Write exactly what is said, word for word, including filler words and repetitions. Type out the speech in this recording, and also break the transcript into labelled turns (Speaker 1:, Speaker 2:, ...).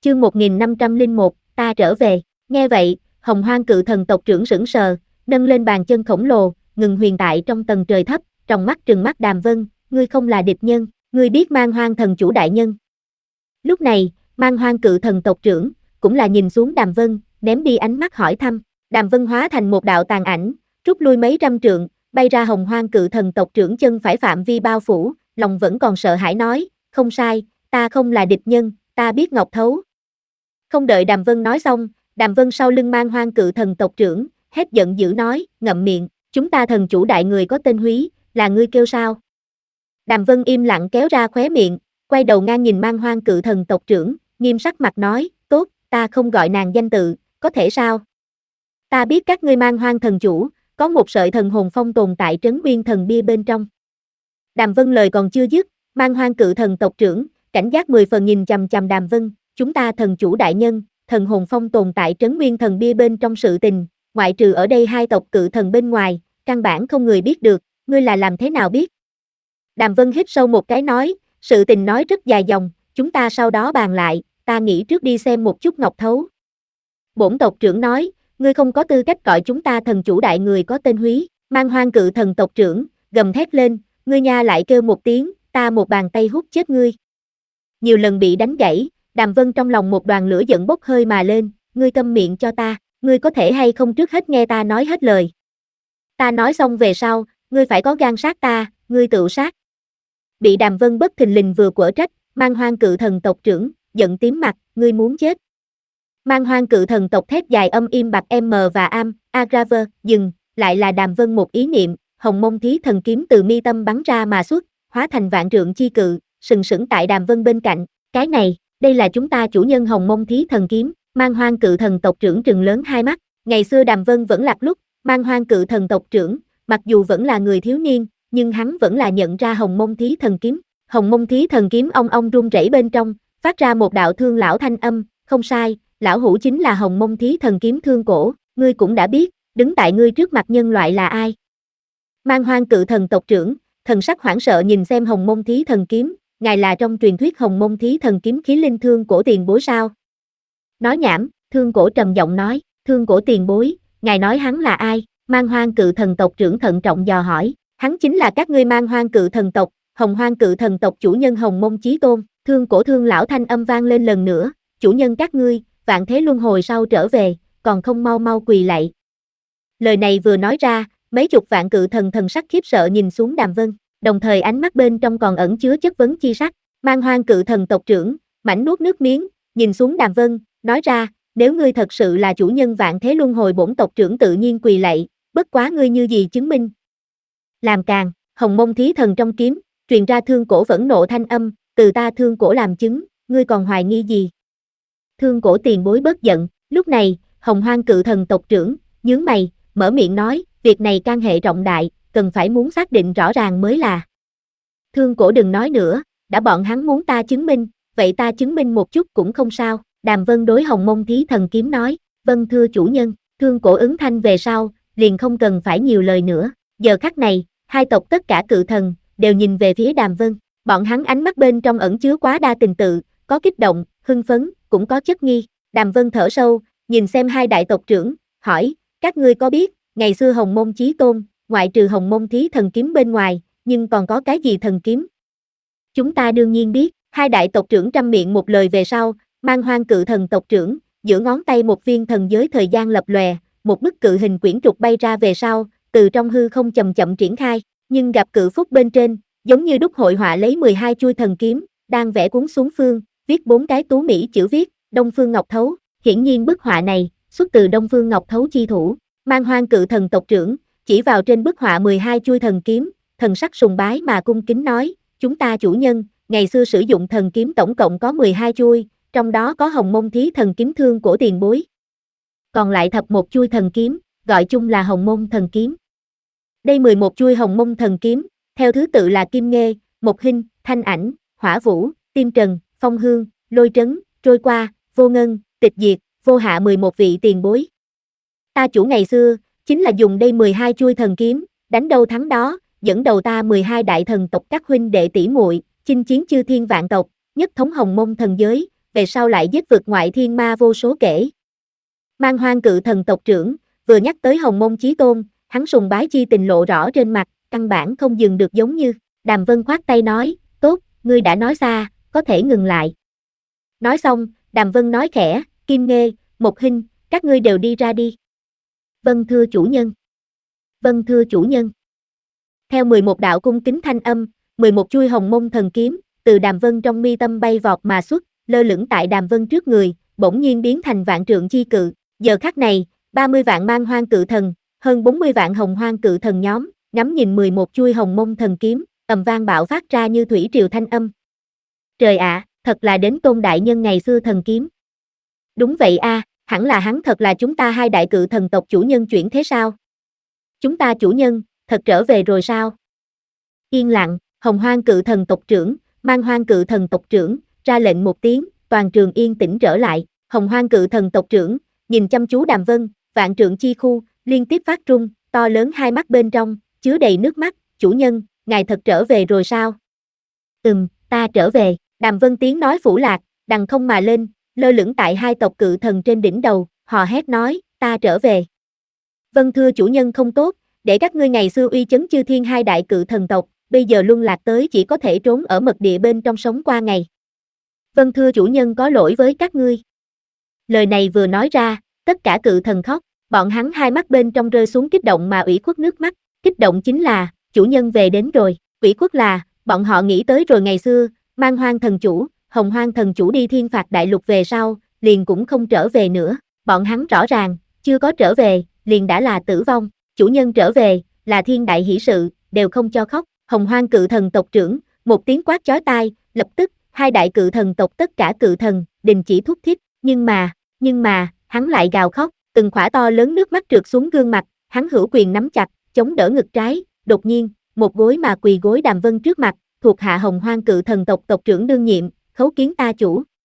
Speaker 1: chương một nghìn năm trăm lẻ một, ta trở về. Nghe vậy, Hồng Hoang cự thần tộc trưởng sững sờ, nâng lên bàn chân khổng lồ, ngừng huyền tại trong tầng trời thấp, trong mắt trừng mắt Đàm Vân, ngươi không là địch nhân, ngươi biết Man Hoang thần chủ đại nhân. Lúc này, Man Hoang cự thần tộc trưởng, cũng là nhìn xuống Đàm Vân, ném đi ánh mắt hỏi thăm. Đàm Vân hóa thành một đạo tàn ảnh, rút lui mấy trăm trượng, bay ra Hồng Hoang cự thần tộc trưởng chân phải phạm vi bao phủ, lòng vẫn còn sợ hãi nói, không sai, ta không là địch nhân, ta biết Ngọc Thấu. Không đợi Đàm Vân nói xong, Đàm Vân sau lưng Man Hoang cự thần tộc trưởng, hét giận dữ nói, ngậm miệng, chúng ta thần chủ đại người có tên Húy, là ngươi kêu sao? Đàm Vân im lặng kéo ra khóe miệng, quay đầu ngang nhìn Man Hoang cự thần tộc trưởng, nghiêm sắc mặt nói, tốt, ta không gọi nàng danh tự, có thể sao? Ta biết các ngươi Man Hoang thần chủ, có một sợi thần hồn phong tồn tại trấn nguyên thần bia bên trong. Đàm Vân lời còn chưa dứt, Man Hoang cự thần tộc trưởng, cảnh giác mười phần nhìn chằm chằm Đàm Vân, chúng ta thần chủ đại nhân, thần hồn phong tồn tại trấn nguyên thần bia bên trong sự tình, ngoại trừ ở đây hai tộc cự thần bên ngoài, căn bản không người biết được, ngươi là làm thế nào biết? Đàm Vân hít sâu một cái nói, sự tình nói rất dài dòng, chúng ta sau đó bàn lại, ta nghĩ trước đi xem một chút Ngọc Thấu. Bổn tộc trưởng nói, ngươi không có tư cách gọi chúng ta thần chủ đại người có tên Húy. Man Hoang cự thần tộc trưởng, gầm thét lên, ngươi nha lại kêu một tiếng, ta một bàn tay hút chết ngươi. Nhiều lần bị đánh gãy, Đàm Vân trong lòng một đoàn lửa giận bốc hơi mà lên, ngươi câm miệng cho ta, ngươi có thể hay không trước hết nghe ta nói hết lời. Ta nói xong về sau, ngươi phải có gan sát ta, ngươi tự sát. Bị Đàm Vân bất thình lình vừa quở trách, Man Hoang cự thần tộc trưởng, giận tím mặt, ngươi muốn chết. Man Hoang cự thần tộc thét dài âm im bạc M và Am, Agraver, dừng, lại là Đàm Vân một ý niệm, hồng mông thí thần kiếm từ mi tâm bắn ra mà xuất, hóa thành vạn trượng chi cự, sừng sững tại Đàm Vân bên cạnh, cái này, đây là chúng ta chủ nhân hồng mông thí thần kiếm. Man Hoang cự thần tộc trưởng trừng lớn hai mắt, ngày xưa Đàm Vân vẫn lạc lúc, Man Hoang cự thần tộc trưởng, mặc dù vẫn là người thiếu niên, nhưng hắn vẫn là nhận ra hồng mông thí thần kiếm. Hồng mông thí thần kiếm ong ong rung rẩy bên trong, phát ra một đạo thương lão thanh âm, không sai, lão hủ chính là hồng mông thí thần kiếm thương cổ, ngươi cũng đã biết, đứng tại ngươi trước mặt nhân loại là ai. Man Hoang cự thần tộc trưởng, thần sắc hoảng sợ nhìn xem hồng mông thí thần kiếm, ngài là trong truyền thuyết hồng mông thí thần kiếm khí linh thương cổ tiền bối sao? Nói nhảm, thương cổ trầm giọng nói, thương cổ tiền bối, ngài nói hắn là ai? Man Hoang cự thần tộc trưởng thận trọng dò hỏi, hắn chính là các ngươi Man Hoang cự thần tộc, Hồng Hoang cự thần tộc chủ nhân Hồng Mông Chí Tôn. Thương cổ thương lão thanh âm vang lên lần nữa, chủ nhân các ngươi, vạn thế luân hồi sau trở về, còn không mau mau quỳ lạy. Lời này vừa nói ra, mấy chục vạn cự thần thần sắc khiếp sợ nhìn xuống Đàm Vân, đồng thời ánh mắt bên trong còn ẩn chứa chất vấn chi sắc. Man Hoang cự thần tộc trưởng, mảnh nuốt nước miếng, nhìn xuống Đàm Vân, nói ra, nếu ngươi thật sự là chủ nhân vạn thế luân hồi bổn tộc trưởng tự nhiên quỳ lạy, bất quá ngươi như gì chứng minh. Làm càng, Hồng Mông thí thần trong kiếm, truyền ra thương cổ phẫn nộ thanh âm, từ ta thương cổ làm chứng, ngươi còn hoài nghi gì? Thương cổ tiền bối bớt giận, lúc này, Hồng Hoang cự thần tộc trưởng, nhướng mày, mở miệng nói, việc này can hệ trọng đại, cần phải muốn xác định rõ ràng mới là. Thương cổ đừng nói nữa, đã bọn hắn muốn ta chứng minh, vậy ta chứng minh một chút cũng không sao. Đàm Vân đối Hồng Mông thí thần kiếm nói, vâng thưa chủ nhân. Thương cổ ứng thanh về sau, liền không cần phải nhiều lời nữa. Giờ khắc này, hai tộc tất cả cự thần, đều nhìn về phía Đàm Vân, bọn hắn ánh mắt bên trong ẩn chứa quá đa tình tự, có kích động, hưng phấn, cũng có chất nghi. Đàm Vân thở sâu, nhìn xem hai đại tộc trưởng, hỏi, các ngươi có biết, ngày xưa Hồng Mông Chí Tôn, ngoại trừ Hồng Mông thí thần kiếm bên ngoài, nhưng còn có cái gì thần kiếm? Chúng ta đương nhiên biết, hai đại tộc trưởng trăm miệng một lời về sau, Man Hoang cự thần tộc trưởng, giữa ngón tay một viên thần giới thời gian lập lòe, một bức cự hình quyển trục bay ra về sau, từ trong hư không chậm chậm triển khai, nhưng gặp cự phúc bên trên, giống như đúc hội họa lấy mười hai chuôi thần kiếm, đang vẽ cuốn xuống phương, viết bốn cái tú mỹ chữ viết, Đông Phương Ngọc Thấu, hiển nhiên bức họa này, xuất từ Đông Phương Ngọc Thấu chi thủ. Man Hoang cự thần tộc trưởng, chỉ vào trên bức họa mười hai chuôi thần kiếm, thần sắc sùng bái mà cung kính nói, chúng ta chủ nhân, ngày xưa sử dụng thần kiếm tổng cộng có mười hai chuôi, trong đó có Hồng Mông thí thần kiếm thương cổ tiền bối. Còn lại thập một chuôi thần kiếm, gọi chung là Hồng Mông thần kiếm. Đây mười một chuôi Hồng Mông thần kiếm, theo thứ tự là Kim Nghê, Mộc Hinh, Thanh Ảnh, Hỏa Vũ, Tim Trần, Phong Hương, Lôi Trấn, Trôi Qua, Vô Ngân, Tịch Diệt, Vô Hạ mười một vị tiền bối. Ta chủ ngày xưa, chính là dùng đây mười hai chuôi thần kiếm, đánh đâu thắng đó, dẫn đầu ta mười hai đại thần tộc các huynh đệ tỷ muội, chinh chiến chư thiên vạn tộc, nhất thống Hồng Mông thần giới, về sau lại giết vượt ngoại thiên ma vô số kể. Man Hoang cự thần tộc trưởng, vừa nhắc tới Hồng Mông Chí Tôn, hắn sùng bái chi tình lộ rõ trên mặt, căn bản không dừng được giống như, Đàm Vân khoát tay nói, tốt, ngươi đã nói xa, có thể ngừng lại. Nói xong, Đàm Vân nói khẽ, Kim Nghê, Một Hinh, các ngươi đều đi ra đi. Vâng thưa chủ nhân. Vâng thưa chủ nhân. Theo mười một đạo cung kính thanh âm, mười một chuôi Hồng Mông thần kiếm, từ Đàm Vân trong mi tâm bay vọt mà xuất, lơ lửng tại Đàm Vân trước người, bỗng nhiên biến thành vạn trượng chi cự. Giờ khắc này, ba mươi vạn Man Hoang cự thần, hơn bốn mươi vạn Hồng Hoang cự thần nhóm, ngắm nhìn mười một chuôi Hồng Mông thần kiếm, ầm vang bạo phát ra như thủy triều thanh âm. Trời ạ, à, thật là đến Tôn đại nhân ngày xưa thần kiếm. Đúng vậy a, à, hẳn là hắn thật là chúng ta hai đại cự thần tộc chủ nhân chuyển thế sao? Chúng ta chủ nhân, thật trở về rồi sao? Yên lặng, Hồng Hoang cự thần tộc trưởng, Man Hoang cự thần tộc trưởng, ra lệnh một tiếng, toàn trường yên tĩnh trở lại. Hồng Hoang cự thần tộc trưởng, nhìn chăm chú Đàm Vân, vạn trượng chi khu, liên tiếp phát rung, to lớn hai mắt bên trong, chứa đầy nước mắt, chủ nhân, ngài thật trở về rồi sao? Ừm, ta trở về, Đàm Vân tiếng nói phủ lạc, đằng không mà lên, lơ lửng tại hai tộc cự thần trên đỉnh đầu, hò hét nói, ta trở về. Vâng thưa chủ nhân không tốt, để các ngươi ngày xưa uy chấn chư thiên hai đại cự thần tộc, bây giờ luân lạc tới chỉ có thể trốn ở mật địa bên trong sống qua ngày. Vâng thưa chủ nhân có lỗi với các ngươi. Lời này vừa nói ra, tất cả cự thần khóc, bọn hắn hai mắt bên trong rơi xuống kích động mà ủy khuất nước mắt, kích động chính là, chủ nhân về đến rồi, ủy khuất là, bọn họ nghĩ tới rồi ngày xưa, Man Hoang thần chủ, Hồng Hoang thần chủ đi thiên phạt đại lục về sau, liền cũng không trở về nữa, bọn hắn rõ ràng, chưa có trở về, liền đã là tử vong, chủ nhân trở về, là thiên đại hỷ sự, đều không cho khóc, Hồng Hoang cự thần tộc trưởng, một tiếng quát chói tai, lập tức, hai đại cự thần tộc tất cả cự thần, đình chỉ thúc thiết, nhưng mà, nhưng mà, hắn lại gào khóc, từng khỏa to lớn nước mắt trượt xuống gương mặt, hắn hữu quyền nắm chặt, chống đỡ ngực trái, đột nhiên, một gối mà quỳ gối Đàm Vân trước mặt, thuộc hạ Hồng Hoang cự thần tộc tộc trưởng đương nhiệm, khấu kiến ta chủ,